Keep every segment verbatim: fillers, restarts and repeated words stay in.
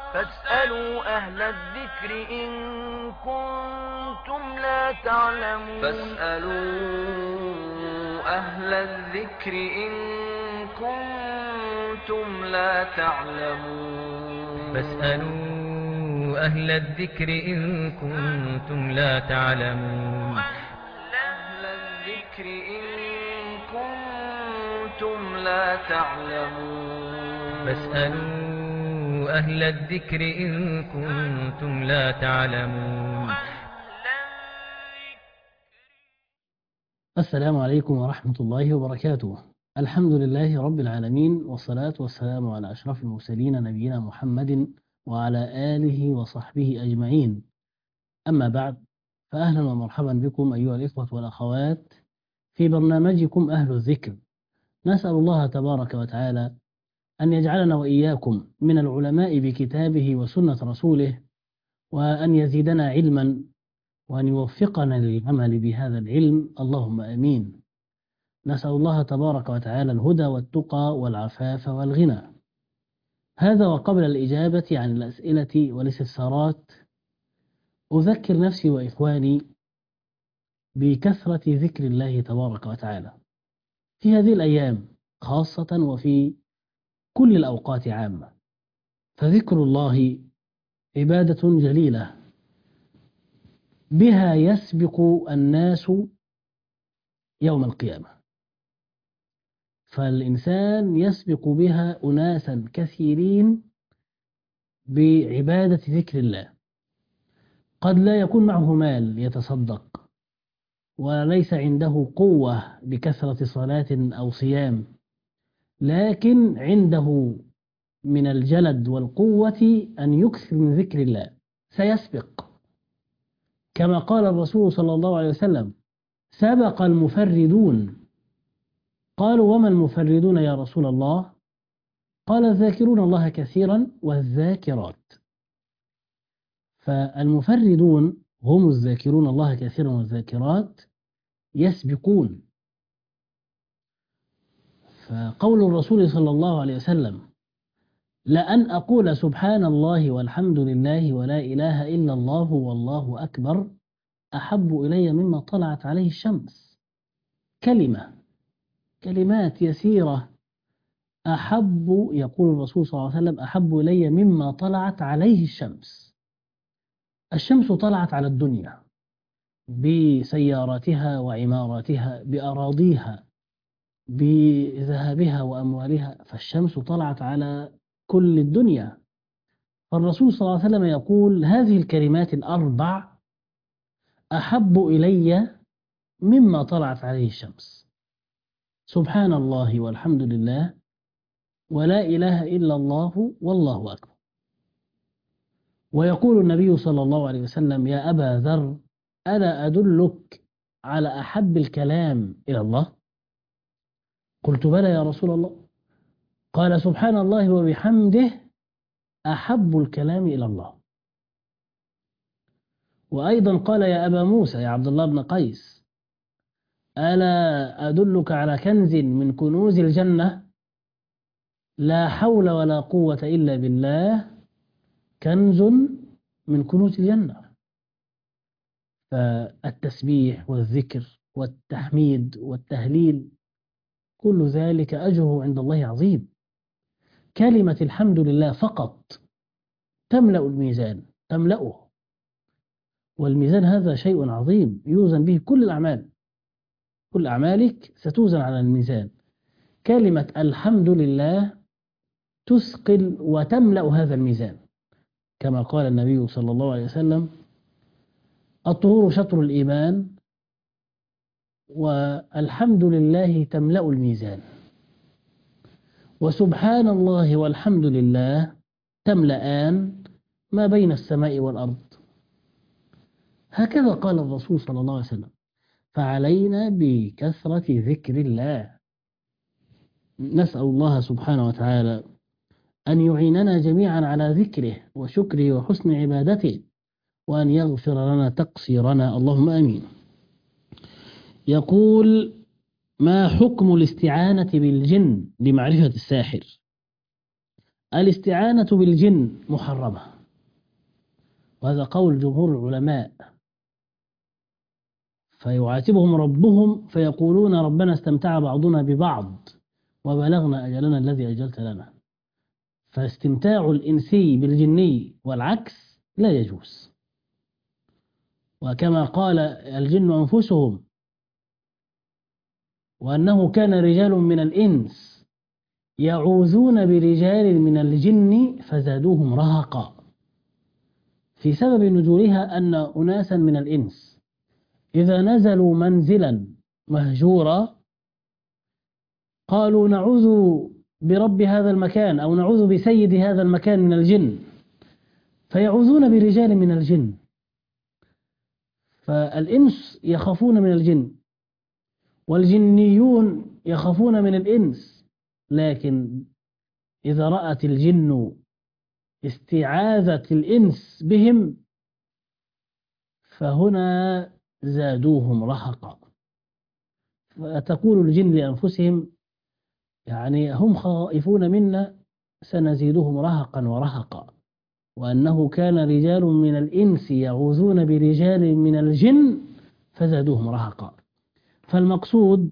فاسألوا أهل الذكر إن كنتم لا تعلمون فاسألوا أهل الذكر إن كنتم لا تعلمون فاسألوا أهل الذكر إن كنتم لا تعلمون أهل الذكر إن كنتم لا تعلمون فاسألوا أهل الذكر إن كنتم لا تعلمون. السلام عليكم ورحمة الله وبركاته. الحمد لله رب العالمين، والصلاة والسلام على أشرف المرسلين نبينا محمد وعلى آله وصحبه أجمعين. أما بعد، فأهلا ومرحبا بكم أيها الإخوة والأخوات في برنامجكم أهل الذكر. نسأل الله تبارك وتعالى أن يجعلنا وإياكم من العلماء بكتابه وسنة رسوله، وأن يزيدنا علما، وأن يوفقنا للعمل بهذا العلم، اللهم آمين. نسأل الله تبارك وتعالى الهدى والتقى والعفاف والغنى. هذا وقبل الإجابة عن الأسئلة والاستفسارات، أذكر نفسي وإخواني بكثرة ذكر الله تبارك وتعالى في هذه الأيام خاصة، وفي كل الأوقات عامة. فذكر الله عبادة جليلة بها يسبق الناس يوم القيامة، فالإنسان يسبق بها أناسا كثيرين بعبادة ذكر الله. قد لا يكون معه مال يتصدق، وليس عنده قوة لكثرة صلاة أو صيام، لكن عنده من الجلد والقوة أن يكثر من ذكر الله، سيسبق. كما قال الرسول صلى الله عليه وسلم: سبق المفردون. قالوا: وما المفردون يا رسول الله؟ قال: الذاكرون الله كثيرا والذاكرات. فالمفردون هم الذاكرون الله كثيرا والذاكرات، يسبقون. فقول الرسول صلى الله عليه وسلم: لأن أقول سبحان الله والحمد لله ولا إله إلا الله والله أكبر أحب إلي مما طلعت عليه الشمس. كلمة كلمات يسيرة أحب، يقول الرسول صلى الله عليه وسلم: أحب إلي مما طلعت عليه الشمس. الشمس طلعت على الدنيا بسياراتها وعماراتها، بأراضيها، بذهابها وأموالها، فالشمس طلعت على كل الدنيا. فالرسول صلى الله عليه وسلم يقول: هذه الكلمات الأربع أحب إلي مما طلعت عليه الشمس. سبحان الله والحمد لله ولا إله إلا الله والله أكبر. ويقول النبي صلى الله عليه وسلم: يا أبا ذر، ألا أدلك على أحب الكلام إلى الله؟ قلت: بلى يا رسول الله. قال: سبحان الله وبحمده أحب الكلام إلى الله. وأيضا قال: يا أبا موسى، يا عبد الله بن قيس، ألا أدلك على كنز من كنوز الجنة؟ لا حول ولا قوة إلا بالله، كنز من كنوز الجنة. فالتسبيح والذكر والتحميد والتهليل كل ذلك أجره عند الله عظيم. كلمة الحمد لله فقط تملأ الميزان، تملأه. والميزان هذا شيء عظيم يوزن به كل الأعمال، كل أعمالك ستوزن على الميزان. كلمة الحمد لله تثقل وتملأ هذا الميزان، كما قال النبي صلى الله عليه وسلم: الطهور شطر الإيمان، والحمد لله تملأ الميزان، وسبحان الله والحمد لله تملأان ما بين السماء والأرض. هكذا قال الرسول صلى الله عليه وسلم. فعلينا بكثرة ذكر الله. نسأل الله سبحانه وتعالى أن يعيننا جميعا على ذكره وشكره وحسن عبادته، وأن يغفر لنا تقصيرنا، اللهم آمين. يقول: ما حكم الاستعانة بالجن لمعرفة الساحر؟ الاستعانة بالجن محرمة، وهذا قول جمهور العلماء. فيعاتبهم ربهم فيقولون ربنا استمتع بعضنا ببعض وبلغنا أجلنا الذي أجلت لنا. فاستمتاع الإنسي بالجني والعكس لا يجوز. وكما قال الجن أنفسهم وأنه كان رجال من الإنس يعوذون برجال من الجن فزادوهم رهقا، في سبب نزولها أن أناسا من الإنس إذا نزلوا منزلا مهجورا قالوا نعوذ برب هذا المكان أو نعوذ بسيد هذا المكان من الجن، فيعوذون برجال من الجن. فالإنس يخافون من الجن والجنيون يخافون من الإنس، لكن إذا رأت الجن استعاذة الإنس بهم فهنا زادوهم رهقا. فتقول الجن لأنفسهم يعني هم خائفون منا سنزيدهم رهقا ورهقا، وأنه كان رجال من الإنس يعوذون برجال من الجن فزادوهم رهقا. فالمقصود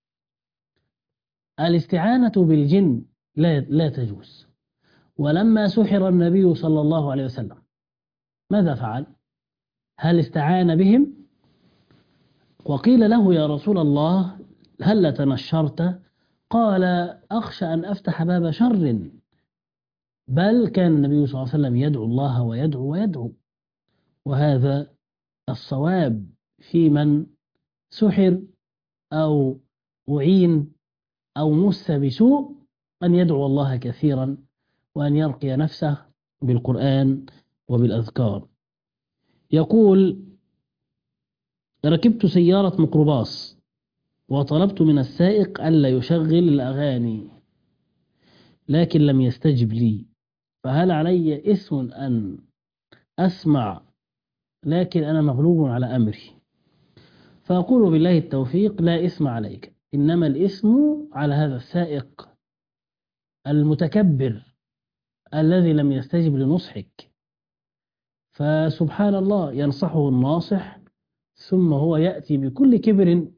الاستعانة بالجن لا, لا تجوز. ولما سحر النبي صلى الله عليه وسلم ماذا فعل؟ هل استعان بهم؟ وقيل له يا رسول الله هل تنشرت؟ قال أخشى أن أفتح باب شر. بل كان النبي صلى الله عليه وسلم يدعو الله ويدعو ويدعو، وهذا الصواب في من سحر أو أعين أو مس بسوء، أن يدعو الله كثيرا وأن يرقي نفسه بالقرآن وبالأذكار. يقول ركبت سيارة ميكروباص وطلبت من السائق ألا يشغل الأغاني لكن لم يستجب لي، فهل علي إثم أن أسمع لكن أنا مغلوب على أمري؟ فأقول بالله التوفيق لا إثم عليك، إنما الإثم على هذا السائق المتكبر الذي لم يستجب لنصحك. فسبحان الله ينصحه الناصح ثم هو يأتي بكل كبر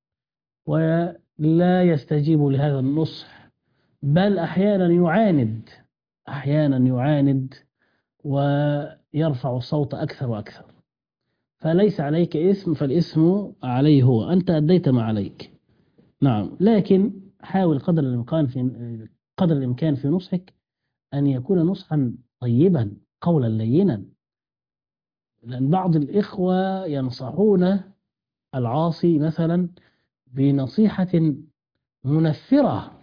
ولا يستجيب لهذا النصح، بل أحيانا يعاند أحيانا يعاند ويرفع الصوت أكثر وأكثر. فليس عليك إثم، فالإثم عليه هو، أنت أديت ما عليك. نعم، لكن حاول قدر الإمكان في قدر الإمكان في نصحك أن يكون نصحا طيبا قولا لينا، لأن بعض الإخوة ينصحون العاصي مثلا بنصيحة منفرة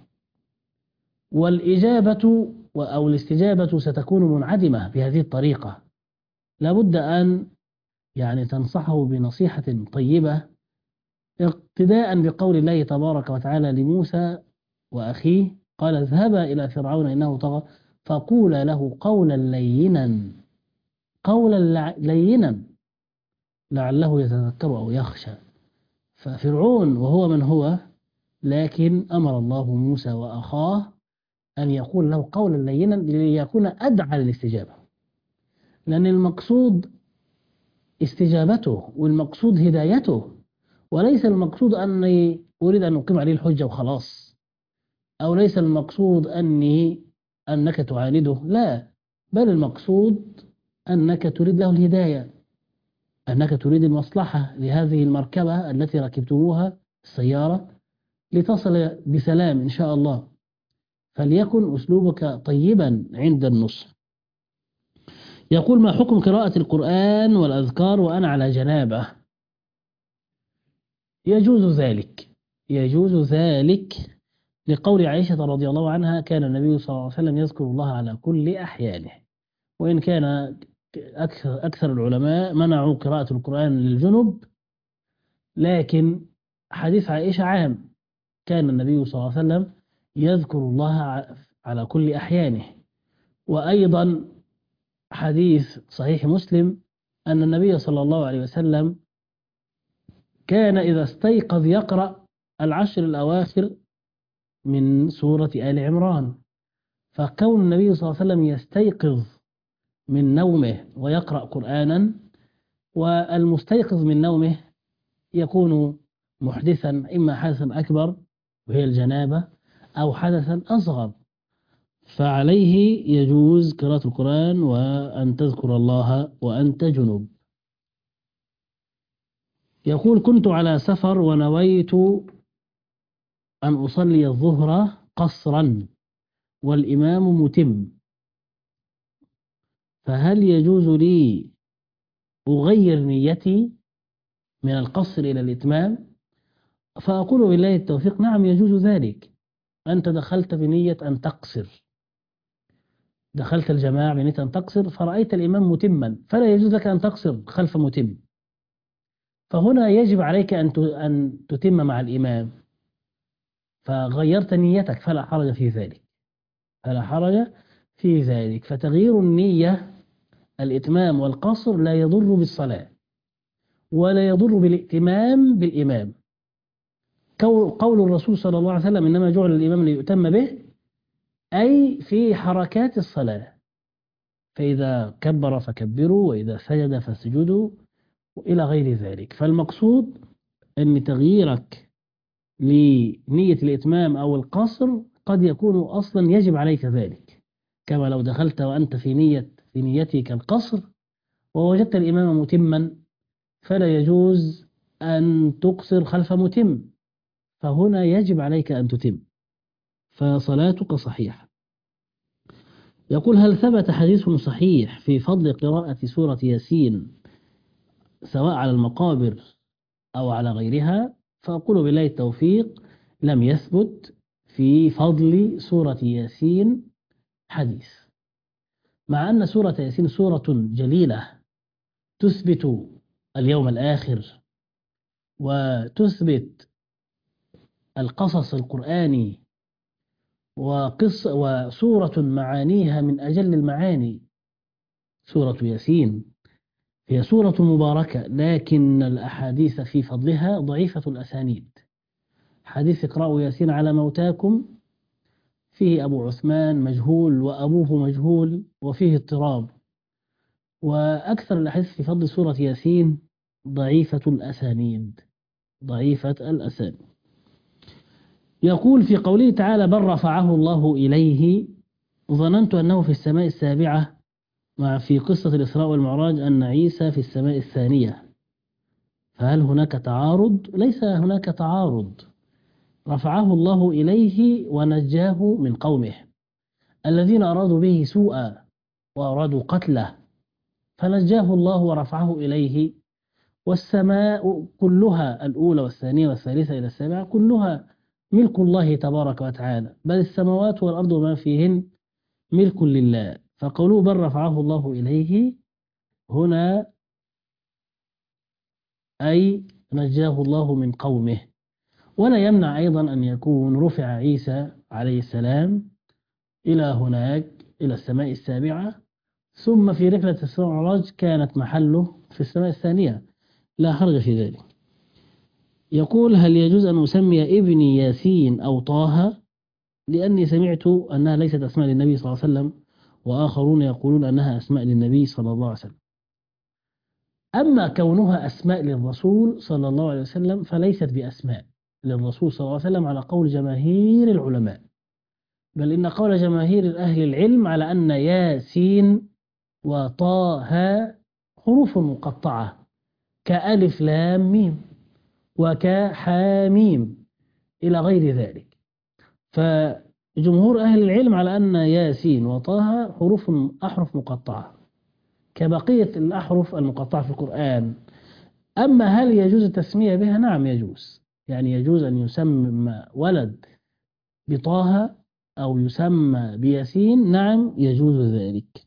والإجابة أو الاستجابة ستكون منعدمة بهذه الطريقة. لابد أن يعني تنصحه بنصيحة طيبة اقتداء بقول الله تبارك وتعالى لموسى وأخيه قال اذهبا إلى فرعون إنه طغى فقولا له قولا لينا قولا لينا لعله يتذكر أو يخشى. ففرعون وهو من هو، لكن أمر الله موسى وأخاه أن يقول له قولا لينا ليكون أدعى للاستجابة، لأن المقصود استجابته والمقصود هدايته، وليس المقصود أني أريد أن أقيم عليه الحجة وخلاص، أو ليس المقصود أني أنك تعانده، لا، بل المقصود أنك تريد له الهداية، أنك تريد المصلحة لهذه المركبة التي ركبتموها السيارة لتصل بسلام إن شاء الله. فليكن أسلوبك طيبا عند النصح. يقول ما حكم قراءة القرآن والأذكار وأنا على جنابة؟ يجوز ذلك يجوز ذلك لقول عائشة رضي الله عنها كان النبي صلى الله عليه وسلم يذكر الله على كل أحيانه، وإن كان أكثر, أكثر العلماء منعوا قراءة القرآن للجنب، لكن حديث عائشة عام، كان النبي صلى الله عليه وسلم يذكر الله على كل أحيانه. وأيضا حديث صحيح مسلم أن النبي صلى الله عليه وسلم كان إذا استيقظ يقرأ العشر الأواخر من سورة آل عمران، فكون النبي صلى الله عليه وسلم يستيقظ من نومه ويقرأ قرآنا، والمستيقظ من نومه يكون محدثا، إما حدثا أكبر وهي الجنابة أو حدثا أصغر، فعليه يجوز قراءة القرآن وأن تذكر الله وأنت جنوب. يقول: كنت على سفر ونويت أن أصلي الظهر قصرا والإمام متم، فهل يجوز لي أغير نيتي من القصر إلى الإتمام؟ فأقول بالله التوفيق: نعم يجوز ذلك. أنت دخلت بنية أن تقصر، دخلت الجماعة بنية أن تقصر، فرأيت الإمام متما، فلا يجوز لك أن تقصر خلف متم، فهنا يجب عليك أن تتم مع الإمام، فغيرت نيتك، فلا حرج في ذلك، فلا حرج في ذلك. فتغيير النية الإتمام والقصر لا يضر بالصلاة ولا يضر بالائتمام بالإمام. قول الرسول صلى الله عليه وسلم: إنما جعل الإمام ليؤتم به، أي في حركات الصلاة، فإذا كبر فكبروا وإذا سجد فاسجدوا وإلى غير ذلك. فالمقصود أن تغييرك لنية الإتمام أو القصر قد يكون أصلا يجب عليك ذلك، كما لو دخلت وأنت في نية في نيتك القصر ووجدت الإمام متما، فلا يجوز أن تقصر خلف متم، فهنا يجب عليك أن تتم، فصلاتك صحيحة. يقول: هل ثبت حديث صحيح في فضل قراءة سورة ياسين سواء على المقابر أو على غيرها؟ فأقول بالله التوفيق: لم يثبت في فضل سورة ياسين حديث، مع أن سورة ياسين سورة جليلة تثبت اليوم الآخر وتثبت القصص القرآني وقص وسورة معانيها من أجل المعاني. سورة ياسين هي سورة مباركة، لكن الأحاديث في فضلها ضعيفة الأسانيد. حديث اقرأوا ياسين على موتاكم فيه أبو عثمان مجهول وأبوه مجهول وفيه اضطراب، وأكثر الأحاديث في فضل سورة ياسين ضعيفة الأسانيد ضعيفة الأسانيد. يقول في قوله تعالى: بل رفعه الله إليه، ظننت أنه في السماء السابعة، مع في قصة الإسراء والمعراج أن عيسى في السماء الثانية، فهل هناك تعارض؟ ليس هناك تعارض. رفعه الله إليه ونجاه من قومه الذين أرادوا به سوءا وأرادوا قتله، فنجاه الله ورفعه إليه. والسماء كلها الأولى والثانية والثالثة إلى السابعة كلها ملك الله تبارك وتعالى، بل السماوات والأرض وما فيهن ملك لله. فقوله بل رفعه الله إليه هنا أي نجاه الله من قومه. ولا يمنع أيضا أن يكون رفع عيسى عليه السلام إلى هناك إلى السماء السابعة، ثم في رحلة الإسراء والمعراج كانت محله في السماء الثانية، لا حرج في ذلك. يقول: هل يجوز أن أسمي ابني ياسين أو طه؟ لأني سمعت أنها ليست أسماء للنبي صلى الله عليه وسلم، وآخرون يقولون أنها أسماء للنبي صلى الله عليه وسلم. أما كونها أسماء للرسول صلى الله عليه وسلم فليست بأسماء للرسول صلى الله عليه وسلم على قول جماهير العلماء، بل إن قول جماهير أهل العلم على أن ياسين وطه حروف مقطعة كألف لام ميم وكحاميم إلى غير ذلك. فجمهور أهل العلم على أن ياسين وطه حروف أحرف مقطعة كبقية الأحرف المقطعة في القرآن. أما هل يجوز التسمية بها؟ نعم يجوز، يعني يجوز أن يسمى ولد بطه أو يسمى بياسين، نعم يجوز ذلك.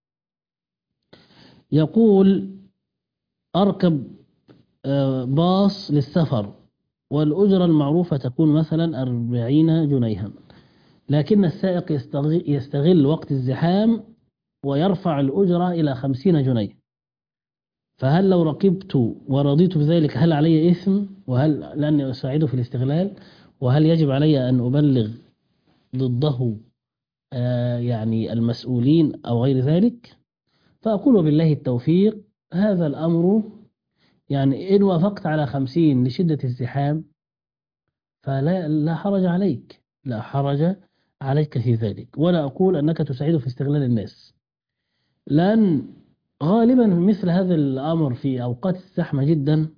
يقول: أركب باص للسفر والأجرة المعروفة تكون مثلا أربعين جنيها، لكن السائق يستغل وقت الزحام ويرفع الأجرة إلى خمسين جنيه، فهل لو ركبت ورضيت بذلك هل علي إثم؟ وهل لأني أساعده في الاستغلال؟ وهل يجب علي أن أبلغ ضده آه، يعني المسؤولين أو غير ذلك، فأقول وبالله التوفيق. هذا الأمر يعني إن وافقت على خمسين لشدة الزحام فلا لا حرج عليك، لا حرج عليك في ذلك، ولا أقول أنك تساعد في استغلال الناس، لأن غالبا مثل هذا الأمر في أوقات الزحمة جدا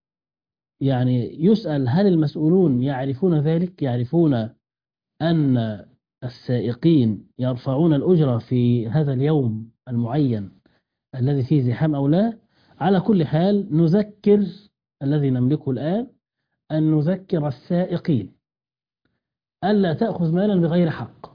يعني يسأل هل المسؤولون يعرفون ذلك، يعرفون أن السائقين يرفعون الأجرة في هذا اليوم المعين الذي فيه زحام أو لا. على كل حال نذكر الذي نملكه الآن أن نذكر السائقين ألا تأخذ مالا بغير حق،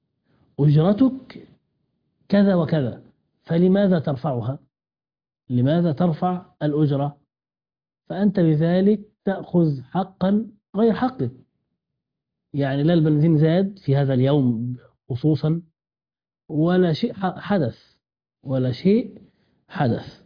أجرتك كذا وكذا، فلماذا ترفعها؟ لماذا ترفع الأجرة؟ فأنت بذلك تأخذ حقا غير حقك. يعني لا البنزين زاد في هذا اليوم خصوصا ولا شيء حدث، ولا شيء حدث.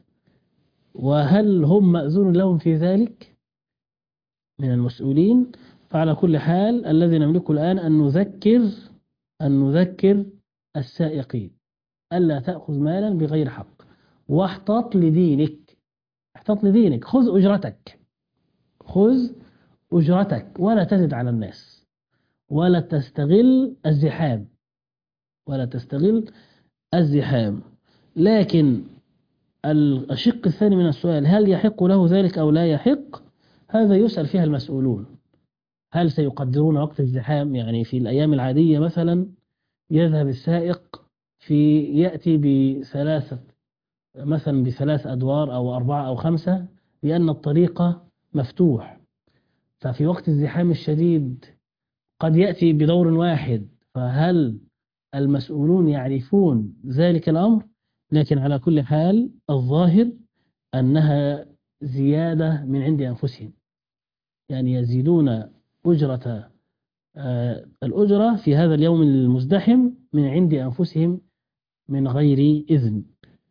وهل هم مأذون لهم في ذلك من المسؤولين؟ فعلى كل حال الذي نملكه الآن أن نذكر أن نذكر السائقين ألا تأخذ مالا بغير حق، واحتط لدينك، احتط لدينك، خذ أجرتك، خذ أجرتك ولا تزد على الناس، ولا تستغل الزحام، ولا تستغل الزحام. لكن الشق الثاني من السؤال، هل يحق له ذلك أو لا يحق؟ هذا يسأل فيها المسؤولون. هل سيقدرون وقت الزحام؟ يعني في الأيام العادية مثلا يذهب السائق في يأتي بثلاثة مثلا بثلاث أدوار أو أربعة أو خمسة لأن الطريق مفتوح، ففي وقت الزحام الشديد قد يأتي بدور واحد، فهل المسؤولون يعرفون ذلك الأمر؟ لكن على كل حال الظاهر أنها زيادة من عند أنفسهم، يعني يزيدون أجرة آه الأجرة في هذا اليوم المزدحم من عند أنفسهم من غير إذن.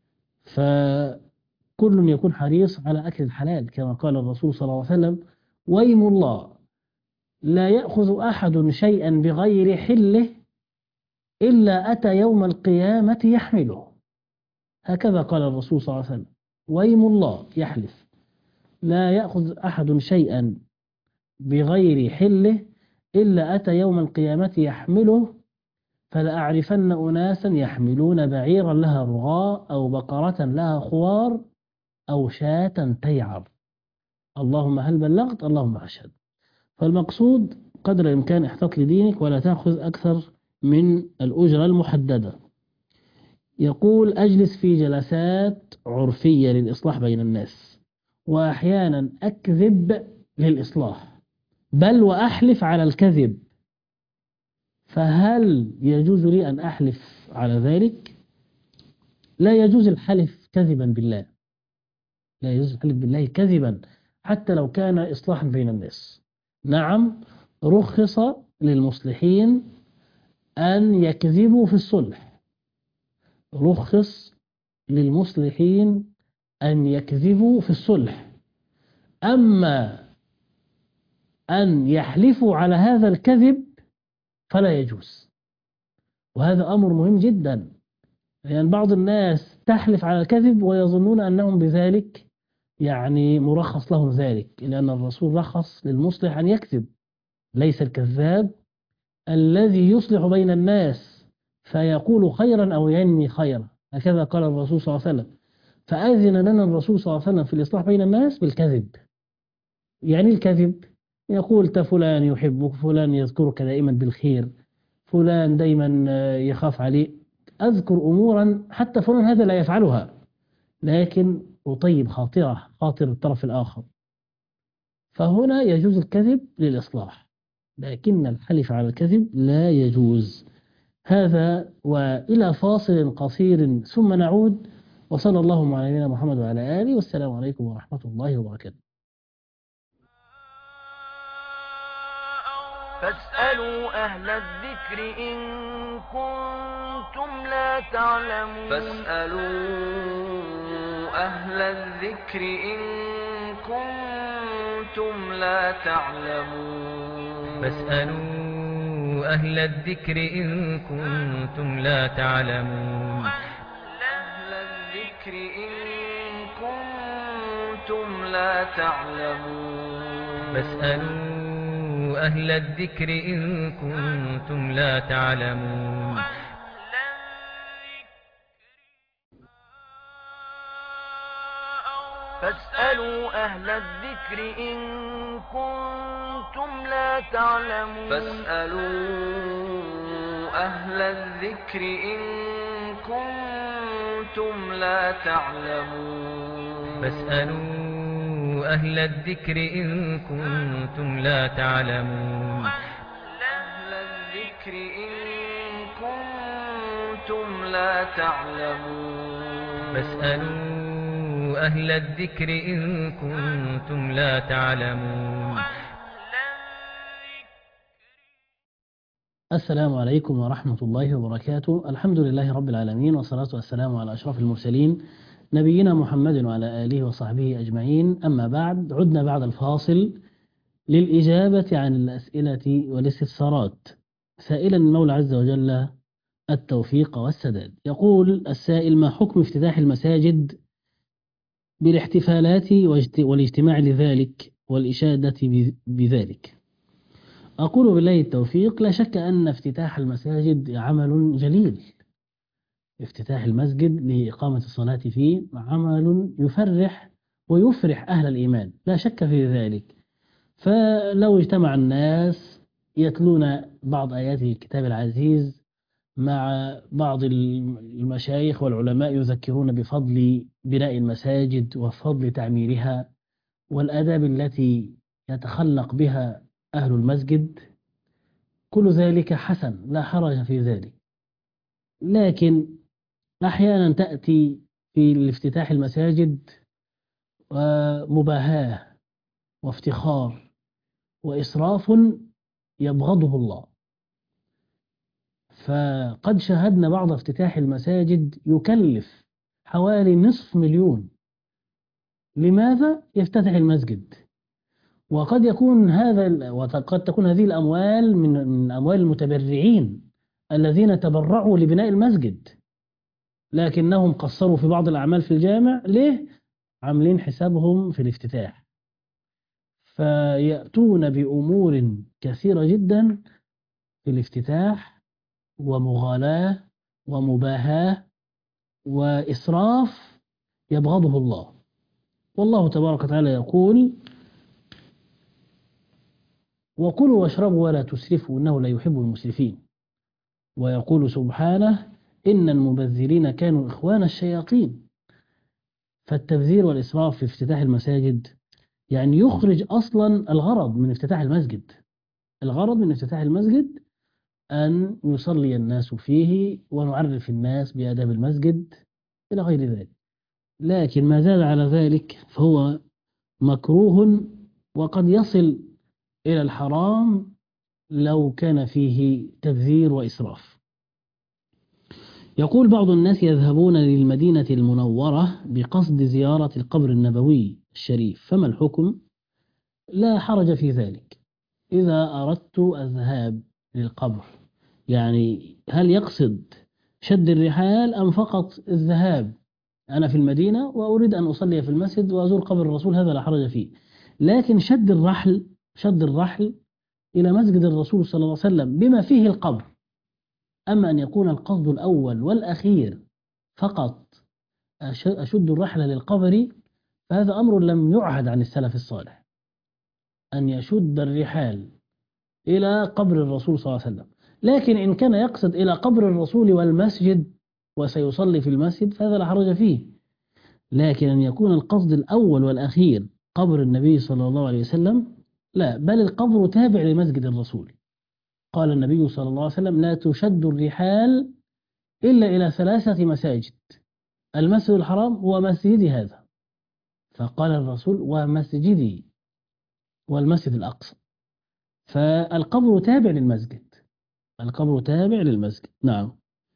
فكل يكون حريص على أكل الحلال كما قال الرسول صلى الله عليه وسلم: ويم الله لا يأخذ أحد شيئا بغير حله إلا أتى يوم القيامة يحمله. هكذا قال الرسول صلى الله عليه وسلم: ويم الله، يحلف، لا يأخذ أحد شيئا بغير حله إلا أتى يوم القيامة يحمله، فلأعرفن أناسا يحملون بعيرا لها رغاء أو بقرة لها خوار أو شاة تيعر، اللهم هل بلغت اللهم أشهد. فالمقصود قدر الإمكان احتط لدينك ولا تأخذ أكثر من الأجرة المحددة. يقول: أجلس في جلسات عرفية للإصلاح بين الناس، وأحيانا أكذب للإصلاح، بل وأحلف على الكذب، فهل يجوز لي أن أحلف على ذلك؟ لا يجوز الحلف كذبا بالله، لا يجوز الحلف بالله كذبا حتى لو كان إصلاحا بين الناس. نعم، رخص للمصلحين أن يكذبوا في الصلح، رخص للمصلحين أن يكذبوا في الصلح، أما أن يحلفوا على هذا الكذب فلا يجوز. وهذا أمر مهم جدا، لأن يعني بعض الناس تحلف على الكذب ويظنون أنهم بذلك يعني مرخص لهم ذلك، لأن الرسول رخص للمصلح أن يكذب، ليس الكذاب الذي يصلح بين الناس فيقول خيرا أو ينمي خيرا، هكذا قال الرسول صلى الله عليه وسلم. فأذن لنا الرسول صلى الله عليه وسلم في الإصلاح بين الناس بالكذب. يعني الكذب يقول: فلان يحبك، فلان يذكرك دائما بالخير، فلان دائما يخاف عليه، أذكر أمورا حتى فلان هذا لا يفعلها، لكن أطيب خاطره، خاطر الطرف الآخر. فهنا يجوز الكذب للإصلاح، لكن الحلف على الكذب لا يجوز. هذا، وإلى فاصل قصير ثم نعود، وصلى الله على نبينا محمد وعلى آله، والسلام عليكم ورحمة الله وبركاته. فاسألوا أهل الذكر إن كنتم لا تعلمون فاسألوا أهل الذكر إن كنتم لا تعلمون فاسألوا أهل الذكر إن كنتم لا تعلمون أهل الذكر إن كنتم لا تعلمون فاسألوا أهل الذكر إن كنتم لا تعلمون فاسألوا أهل الذكر إن كنتم لا تعلمون فاسألوا أهل الذكر إن كنتم لا تعلمون فاسألوا أهل الذكر إن كنتم لا تعلمون أهل الذكر إن كنتم لا تعلمون فاسألوا أهل الذكر إن كنتم لا تعلمون السلام عليكم ورحمة الله وبركاته. الحمد لله رب العالمين، والصلاة والسلام على أشرف المرسلين نبينا محمد وعلى آله وصحبه أجمعين. أما بعد، عدنا بعد الفاصل للإجابة عن الأسئلة والاستفسارات، سائلا المولى عز وجل التوفيق والسداد. يقول السائل: ما حكم افتتاح المساجد بالاحتفالات والاجتماع لذلك والإشادة بذلك؟ أقول بالله التوفيق. لا شك أن افتتاح المساجد عمل جليل. افتتاح المسجد لإقامة الصلاة فيه عمل يفرح ويفرح أهل الإيمان، لا شك في ذلك. فلو اجتمع الناس يتلون بعض آيات الكتاب العزيز مع بعض المشايخ والعلماء يذكرون بفضل بناء المساجد وفضل تعميرها والآداب التي يتخلق بها أهل المسجد، كل ذلك حسن، لا حرج في ذلك. لكن أحيانا تأتي في الافتتاح المساجد مباهاة وافتخار وإسراف يبغضه الله. فقد شاهدنا بعض افتتاح المساجد يكلف حوالي نصف مليون. لماذا يفتتح المسجد؟ وقد يكون هذا وقد تكون هذه الأموال من من أموال المتبرعين الذين تبرعوا لبناء المسجد، لكنهم قصروا في بعض الأعمال في الجامع. ليه؟ عاملين حسابهم في الافتتاح، فيأتون بأمور كثيرة جدا في الافتتاح، ومغالاة ومباهاة وإسراف يبغضه الله. والله تبارك وتعالى يقول: وكلوا واشربوا ولا تسرفوا إنه لا يحب المسرفين. ويقول سبحانه: إن المبذرين كانوا إخوان الشياطين. فالتبذير والإسراف في افتتاح المساجد يعني يخرج أصلا الغرض من افتتاح المسجد. الغرض من افتتاح المسجد أن يصلي الناس فيه ونعرف الناس بآداب المسجد إلى غير ذلك. لكن ما زاد على ذلك فهو مكروه، وقد يصل إلى الحرام لو كان فيه تبذير وإسراف. يقول بعض الناس: يذهبون للمدينة المنورة بقصد زيارة القبر النبوي الشريف، فما الحكم؟ لا حرج في ذلك إذا أردت الذهاب للقبر. يعني هل يقصد شد الرحال أم فقط الذهاب؟ أنا في المدينة وأريد أن أصلي في المسجد وأزور قبر الرسول، هذا لا حرج فيه. لكن شد الرحل شد الرحل إلى مسجد الرسول صلى الله عليه وسلم بما فيه القبر، أما أن يكون القصد الأول والأخير فقط أشد الرحل للقبر، فهذا أمر لم يعهد عن السلف الصالح، أن يشد الرحال إلى قبر الرسول صلى الله عليه وسلم. لكن إن كان يقصد إلى قبر الرسول والمسجد وسيصلي في المسجد فهذا لا حرج فيه. لكن أن يكون القصد الأول والأخير قبر النبي صلى الله عليه وسلم، لا، بل القبر تابع لمسجد الرسول. قال النبي صلى الله عليه وسلم: لا تشد الرحال إلا إلى ثلاثة مساجد: المسجد الحرام ومسجدي هذا. فقال الرسول: ومسجدي، والمسجد الأقصى. فالقبر تابع للمسجد، القبر تابع للمسجد. نعم.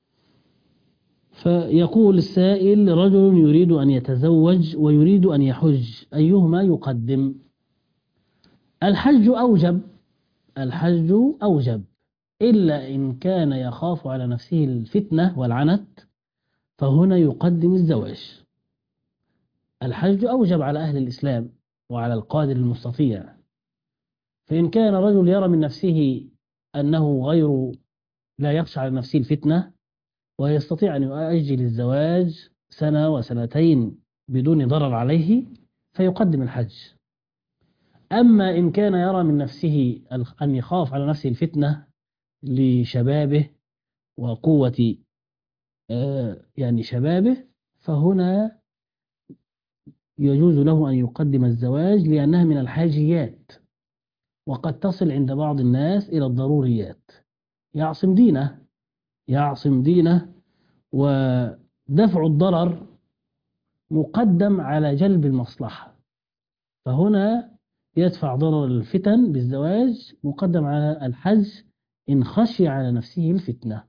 فيقول السائل: رجل يريد أن يتزوج ويريد أن يحج، أيهما يقدم؟ الحج أوجب، الحج أوجب إلا إن كان يخاف على نفسه الفتنة والعنت فهنا يقدم الزواج. الحج أوجب على أهل الإسلام وعلى القادر المستطيع، فإن كان رجل يرى من نفسه أنه غير لا يخشى على نفسه الفتنة ويستطيع أن يؤجل الزواج سنة وسنتين بدون ضرر عليه فيقدم الحج. أما إن كان يرى من نفسه أن يخاف على نفسه الفتنة لشبابه وقوة يعني شبابه فهنا يجوز له أن يقدم الزواج لأنها من الحاجيات، وقد تصل عند بعض الناس إلى الضروريات. يعصم دينه يعصم دينه ودفع الضرر مقدم على جلب المصلحة، فهنا يدفع ضرر الفتن بالزواج مقدم على الحج إن خشي على نفسه الفتنة.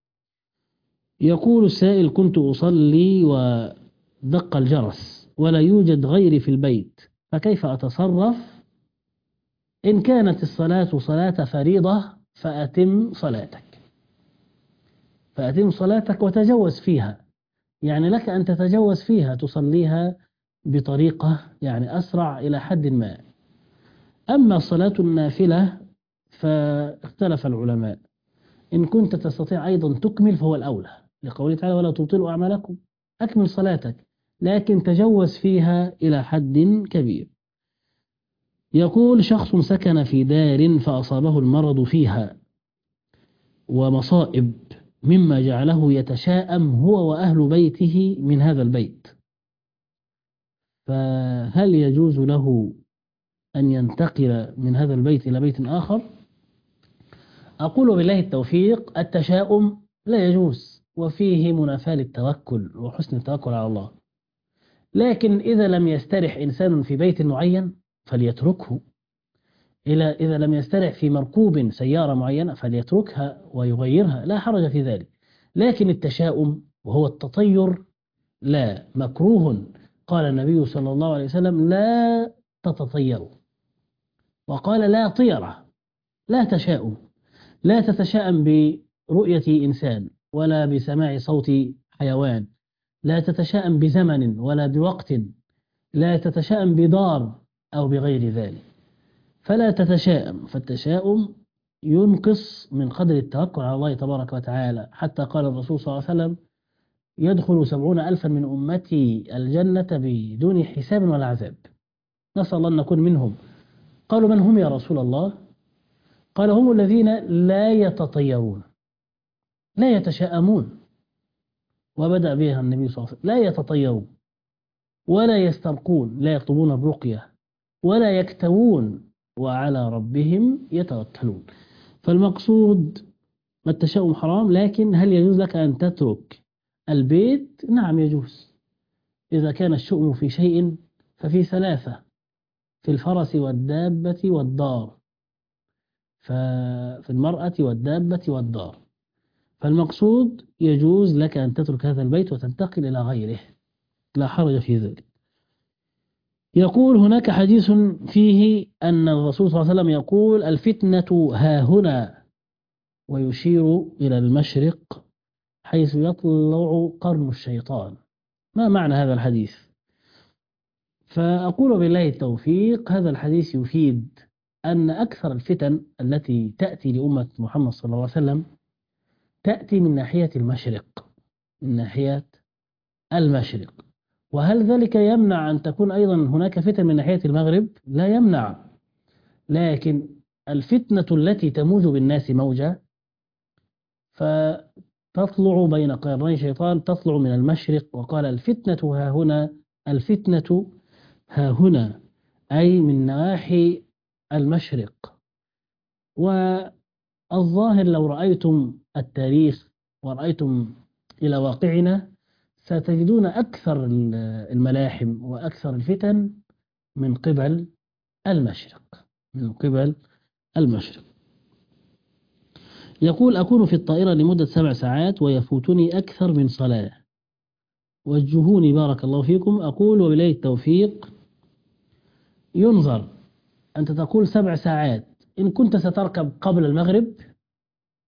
يقول السائل: كنت أصلي ودق الجرس ولا يوجد غيري في البيت، فكيف أتصرف؟ إن كانت الصلاة صلاة فريضة فأتم صلاتك فأتم صلاتك وتجوز فيها، يعني لك أن تتجوز فيها تصليها بطريقة يعني أسرع إلى حد ما. أما صلاة النافلة فاختلف العلماء، إن كنت تستطيع أيضا تكمل فهو الأولى، لقوله تعالى: ولا تبطلوا أعمالكم، أكمل صلاتك لكن تجوز فيها إلى حد كبير. يقول: شخص سكن في دار فأصابه المرض فيها ومصائب مما جعله يتشاءم هو وأهل بيته من هذا البيت، فهل يجوز له أن ينتقل من هذا البيت إلى بيت آخر؟ أقول بالله التوفيق: التشاؤم لا يجوز، وفيه منافاة للتوكل وحسن التوكل على الله، لكن إذا لم يسترح إنسان في بيت معين فليتركه، إلى إذا لم يسترح في مركوب سيارة معينة فليتركها ويغيرها، لا حرج في ذلك. لكن التشاؤم وهو التطير لا، مكروه. قال النبي صلى الله عليه وسلم: لا تتطيروا، وقال: لا طيرة، لا تشاؤم، لا تتشاءم برؤية إنسان ولا بسماع صوت حيوان، لا تتشاءم بزمن ولا بوقت، لا تتشاءم بدار أو بغير ذلك، فلا تتشاءم. فالتشاؤم ينقص من قدر التوكل على الله تبارك وتعالى، حتى قال الرسول صلى الله عليه وسلم: يدخل سبعون ألفا من أمتي الجنة بدون حساب ولا عذاب. نسأل الله أن نكون منهم. قالوا: من هم يا رسول الله؟ قال: هم الذين لا يتطيرون، لا يتشاءمون. وبدأ بها النبي صلى الله عليه وسلم: لا يتطيرون ولا يسترقون، لا يطلبون الرقية ولا يكتوون وعلى ربهم يتوكلون. فالمقصود التشاؤم حرام، لكن هل يجوز لك أن تترك البيت؟ نعم يجوز، إذا كان الشؤم في شيء ففي ثلاثة: في الفرس والدابة والدار، ففي المرأة والدابة والدار. فالمقصود يجوز لك أن تترك هذا البيت وتنتقل إلى غيره، لا حرج في ذلك. يقول: هناك حديث فيه أن الرسول صلى الله عليه وسلم يقول: الفتنة ها هنا، ويشير إلى المشرق حيث يطلع قرن الشيطان. ما معنى هذا الحديث؟ فأقول بالله التوفيق: هذا الحديث يفيد أن أكثر الفتن التي تأتي لأمة محمد صلى الله عليه وسلم تأتي من ناحية المشرق، من ناحية المشرق. وهل ذلك يمنع أن تكون أيضا هناك فتن من ناحية المغرب؟ لا يمنع، لكن الفتنة التي تموج بالناس موجة فتطلع بين قرني شيطان تطلع من المشرق. وقال: الفتنة ها هنا، الفتنة ها هنا، أي من نواحي المشرق. والظاهر لو رأيتم التاريخ ورأيتم إلى واقعنا ستجدون أكثر الملاحم وأكثر الفتن من قبل المشرق، من قبل المشرق. يقول: أكون في الطائرة لمدة سبع ساعات ويفوتني أكثر من صلاة، وجهوني بارك الله فيكم. أقول وبالله التوفيق: ينظر، أنت تقول سبع ساعات، إن كنت ستركب قبل المغرب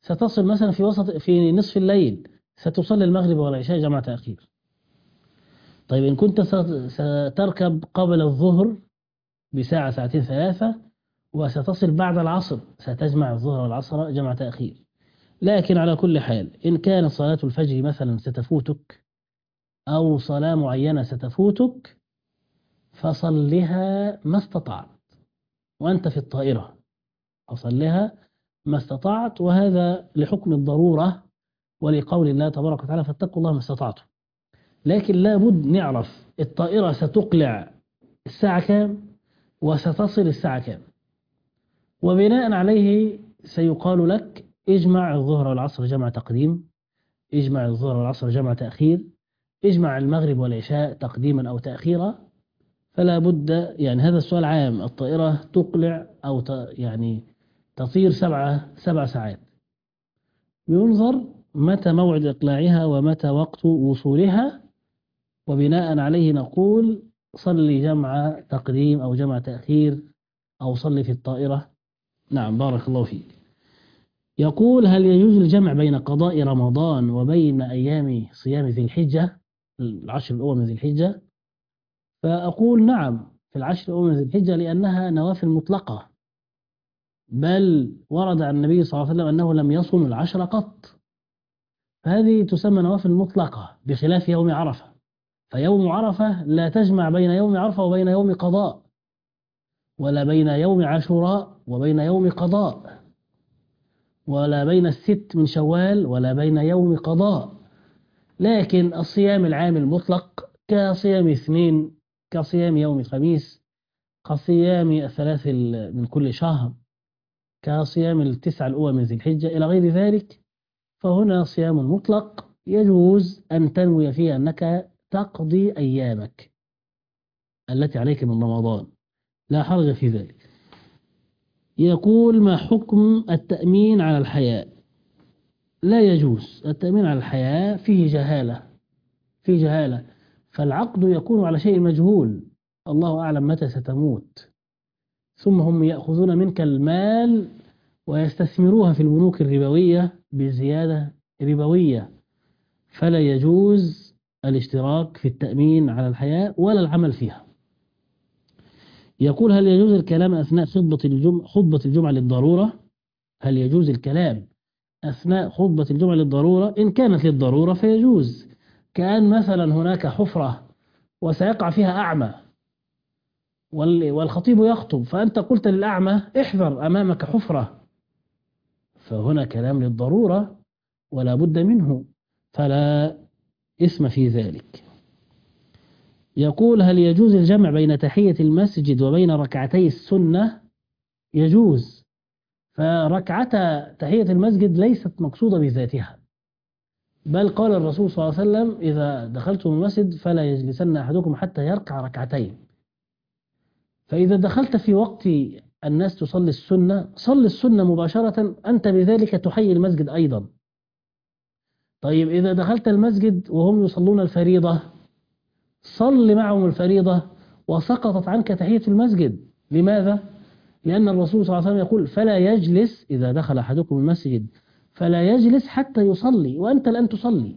ستصل مثلا في وسط في نصف الليل، ستصلي المغرب والعشاء جمع تأخير. طيب إن كنت ستركب قبل الظهر بساعة ساعتين ثلاثة وستصل بعد العصر، ستجمع الظهر والعصر جمع تأخير. لكن على كل حال إن كانت صلاة الفجر مثلا ستفوتك أو صلاة معينة ستفوتك فصلها ما استطعت وأنت في الطائرة، فصلها ما استطعت، وهذا لحكم الضرورة ولقول الله تبارك وتعالى فاتقوا الله ما استطعتم. لكن لابد نعرف الطائرة ستقلع الساعة كام وستصل الساعة كام، وبناء عليه سيقال لك اجمع الظهر والعصر جمع تقديم، اجمع الظهر والعصر جمع تأخير، اجمع المغرب والعشاء تقديما أو تأخيرا. فلا بد، يعني هذا السؤال عام، الطائرة تقلع أو ت يعني تطير سبعة سبع ساعات، ينظر متى موعد إقلاعها ومتى وقت وصولها، وبناء عليه نقول صلي جمع تقديم أو جمع تأخير أو صلي في الطائرة. نعم بارك الله فيك. يقول هل يجوز الجمع بين قضاء رمضان وبين أيام صيام ذي الحجة، العشر الأول من ذي الحجة؟ فأقول نعم في العشر الأول من ذي الحجة، لأنها نوافل مطلقة، بل ورد عن النبي صلى الله عليه وسلم أنه لم يصم العشر قط، فهذه تسمى نوافل مطلقة بخلاف يوم عرفة. فيوم عرفة لا تجمع بين يوم عرفة وبين يوم قضاء، ولا بين يوم عاشوراء وبين يوم قضاء، ولا بين الست من شوال ولا بين يوم قضاء. لكن الصيام العام المطلق كصيام اثنين، كصيام يوم الخميس، كصيام الثلاث من كل شهر، كصيام التسعة الأول من ذي الحجة إلى غير ذلك، فهنا صيام مطلق يجوز أن تنوي فيه أنك تقضي أيامك التي عليك من رمضان، لا حرج في ذلك. يقول ما حكم التأمين على الحياة؟ لا يجوز التأمين على الحياة، فيه جهالة، فيه جهالة، فالعقد يكون على شيء مجهول، الله أعلم متى ستموت، ثم هم يأخذون منك المال ويستثمروها في البنوك الربوية بزيادة ربوية، فلا يجوز الاشتراك في التأمين على الحياة ولا العمل فيها. يقول هل يجوز الكلام أثناء خطبة الجمعة خطبة الجمعة للضرورة؟ هل يجوز الكلام أثناء خطبة الجمعة للضرورة؟ إن كانت للضرورة فيجوز، كأن مثلا هناك حفرة وسيقع فيها أعمى والخطيب يخطب، فأنت قلت للأعمى احذر أمامك حفرة، فهنا كلام للضرورة ولا بد منه، فلا إثم في ذلك. يقول هل يجوز الجمع بين تحية المسجد وبين ركعتي السنة؟ يجوز، فركعة تحية المسجد ليست مقصودة بذاتها، بل قال الرسول صلى الله عليه وسلم إذا دخلتم المسجد فلا يجلسن أحدكم حتى يركع ركعتين، فإذا دخلت في وقت الناس تصلي السنة صل السنة مباشرة، أنت بذلك تحيي المسجد أيضا. طيب إذا دخلت المسجد وهم يصلون الفريضة صل معهم الفريضة وسقطت عنك تحية المسجد. لماذا؟ لأن الرسول صلى الله عليه وسلم يقول فلا يجلس إذا دخل أحدكم المسجد فلا يجلس حتى يصلي وأنت لن تصلي،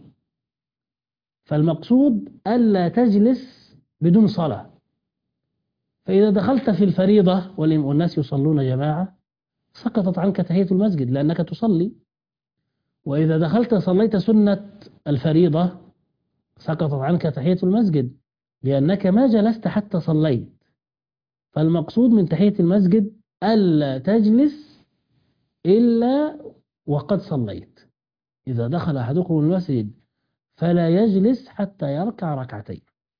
فالمقصود ألا تجلس بدون صلاة. فإذا دخلت في الفريضة والناس يصلون جماعة سقطت عنك تحية المسجد لأنك تصلي، وإذا دخلت صليت سنة الفريضة سقطت عنك تحية المسجد لأنك ما جلست حتى صليت. فالمقصود من تحية المسجد ألا تجلس إلا وقد صليت. إذا دخل أحدكم المسجد فلا يجلس حتى يركع ركعتين.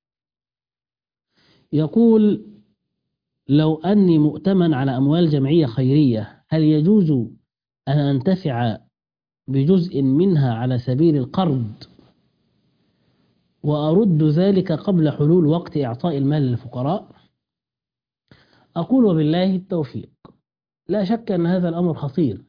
يقول لو أني مؤتمن على أموال جمعية خيرية هل يجوز أن أنتفع بجزء منها على سبيل القرض وأرد ذلك قبل حلول وقت إعطاء المال للفقراء؟ أقول وبالله التوفيق. لا شك أن هذا الأمر خطير،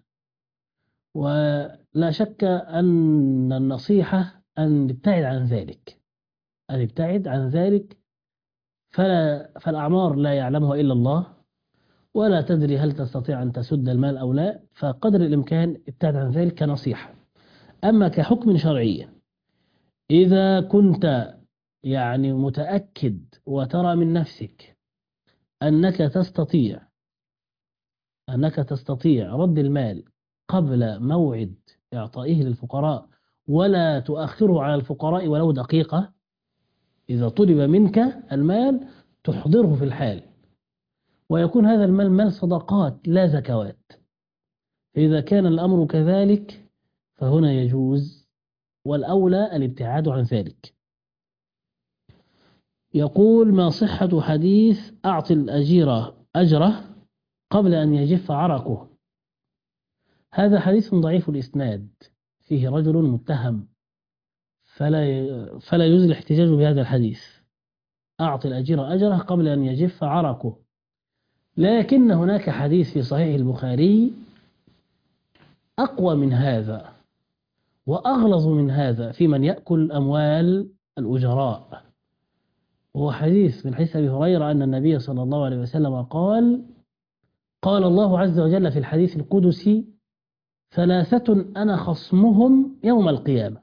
ولا شك أن النصيحة أن نبتعد عن ذلك، أن نبتعد عن ذلك، فلا فالأعمار لا يعلمها إلا الله، ولا تدري هل تستطيع أن تسد المال أو لا، فقدر الإمكان ابتعد عن ذلك كنصيحة. أما كحكم شرعي، إذا كنت يعني متأكد وترى من نفسك أنك تستطيع أنك تستطيع رد المال قبل موعد إعطائه للفقراء ولا تؤخره على الفقراء ولو دقيقة، إذا طلب منك المال تحضره في الحال، ويكون هذا المال مال صدقات لا زكوات. فإذا كان الأمر كذلك فهنا يجوز، والأولى الابتعاد عن ذلك. يقول: ما صحة حديث أعطي الأجير أجره قبل أن يجف عرقه؟ هذا حديث ضعيف الإسناد، فيه رجل متهم، فلا فلا يجوز الاحتجاج بهذا الحديث. أعطي الأجير أجره قبل أن يجف عرقه. لكن هناك حديث في صحيح البخاري أقوى من هذا وأغلظ من هذا في من يأكل أموال الأجراء، وهو حديث من حديث أبي هريرة أن النبي صلى الله عليه وسلم قال: قال الله عز وجل في الحديث القدسي: ثلاثة أنا خصمهم يوم القيامة،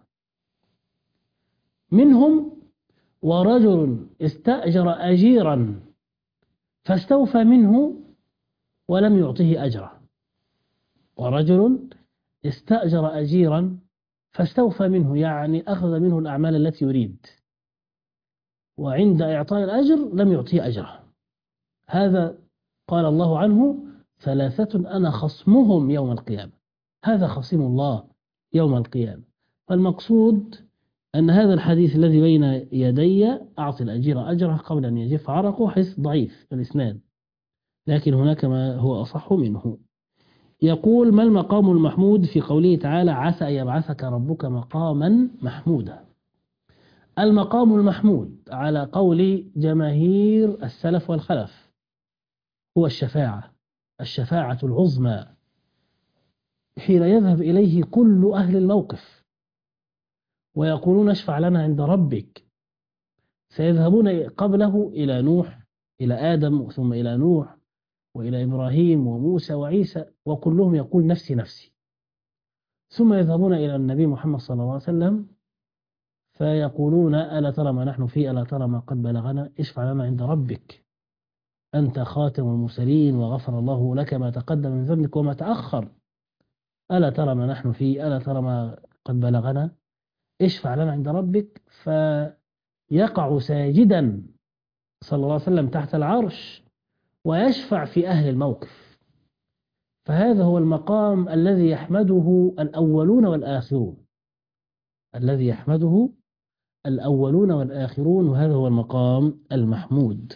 منهم ورجل استأجر أجيرا فاستوفى منه ولم يعطه أجره. ورجل استأجر أجيرا فاستوفى منه، يعني أخذ منه الأعمال التي يريد، وعند إعطاء الأجر لم يعطيه أجره. هذا قال الله عنه: ثلاثة أنا خصمهم يوم القيامة. هذا خصيم الله يوم القيامة. فالمقصود أن هذا الحديث الذي بين يدي أعطي الأجير أجره قبل أن يجف عرقه حديث ضعيف الإسناد، لكن هناك ما هو أصح منه. يقول: ما المقام المحمود في قوله تعالى: عسى أن يبعثك ربك مقاما محمودا؟ المقام المحمود على قول جماهير السلف والخلف هو الشفاعة، الشفاعة العظمى، حين يذهب إليه كل أهل الموقف ويقولون: اشفع لنا عند ربك. سيذهبون قبله إلى نوح، إلى آدم، ثم إلى نوح، وإلى إبراهيم وموسى وعيسى، وكلهم يقول: نفسي نفسي. ثم يذهبون إلى النبي محمد صلى الله عليه وسلم فيقولون: ألا ترى ما نحن فيه، ألا ترى ما قد بلغنا، اشفع لنا عند ربك، أنت خاتم المرسلين وغفر الله لك ما تقدم من ذنبك وما تأخر، ألا ترى ما نحن فيه، ألا ترى ما قد بلغنا، اشفع لنا عند ربك. فيقع ساجدا صلى الله عليه وسلم تحت العرش ويشفع في أهل الموقف. فهذا هو المقام الذي يحمده الأولون والآخرون، الذي يحمده الأولون والآخرون، وهذا هو المقام المحمود.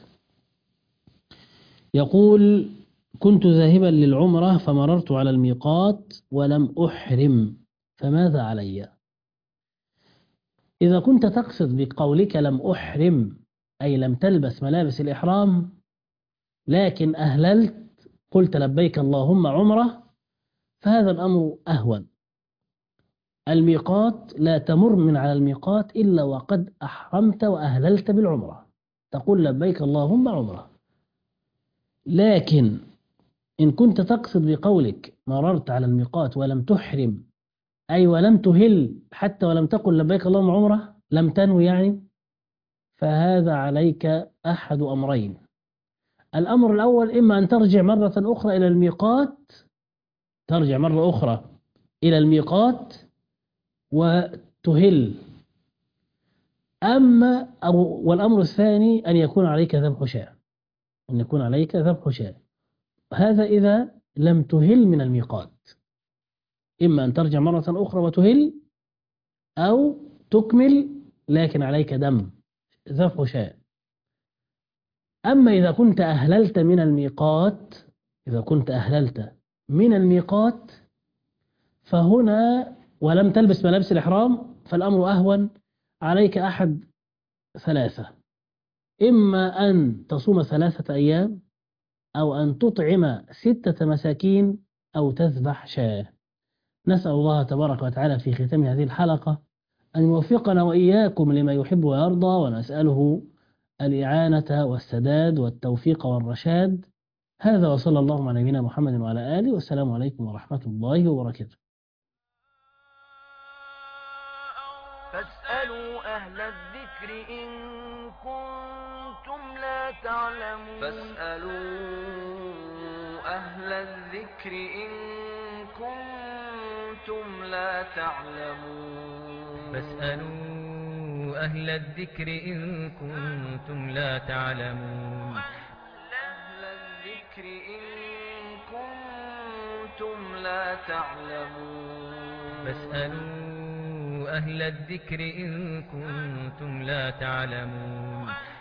يقول: كنت ذاهبا للعمرة فمررت على الميقات ولم أحرم، فماذا علي؟ إذا كنت تقصد بقولك لم أحرم أي لم تلبس ملابس الإحرام لكن أهللت، قلت لبيك اللهم عمرة، فهذا الأمر أهون. الميقات لا تمر من على الميقات إلا وقد أحرمت وأهللت بالعمرة، تقول لبيك اللهم عمرة. لكن إن كنت تقصد بقولك مررت على الميقات ولم تحرم أي ولم تهل حتى ولم تقل لبيك اللهم عمرة، لم تنوي يعني، فهذا عليك أحد أمرين. الأمر الأول: إما أن ترجع مرة أخرى إلى الميقات، ترجع مرة أخرى إلى الميقات وتهل، أما أو والأمر الثاني أن يكون عليك ذبح شاة، أن يكون عليك ذبح شاة. هذا إذا لم تهل من الميقات، إما أن ترجع مرة أخرى وتهل أو تكمل لكن عليك دم ذبح شاة. أما إذا كنت أهللت من الميقات، إذا كنت أهللت من الميقات فهنا ولم تلبس ملابس الإحرام فالأمر أهون، عليك أحد ثلاثة: إما أن تصوم ثلاثة أيام، أو أن تطعم ستة مساكين، أو تذبح شاة. نسأل الله تبارك وتعالى في ختام هذه الحلقة أن يوفقنا وإياكم لما يحب ويرضى، ونسأله الإعانة والسداد والتوفيق والرشاد. هذا وصلى الله على نبينا محمد وعلى آله، والسلام عليكم ورحمة الله وبركاته. فاسألوا أهل الذكر إن كنتم لا تعلمون فاسألوا أهل الذكر إن كنتم لا تعلمون فاسألوا أهل الذكر إن كنتم لا تعلمون أهل الذكر إن كنتم لا تعلمون فاسألوا أهل الذكر إن كنتم لا تعلمون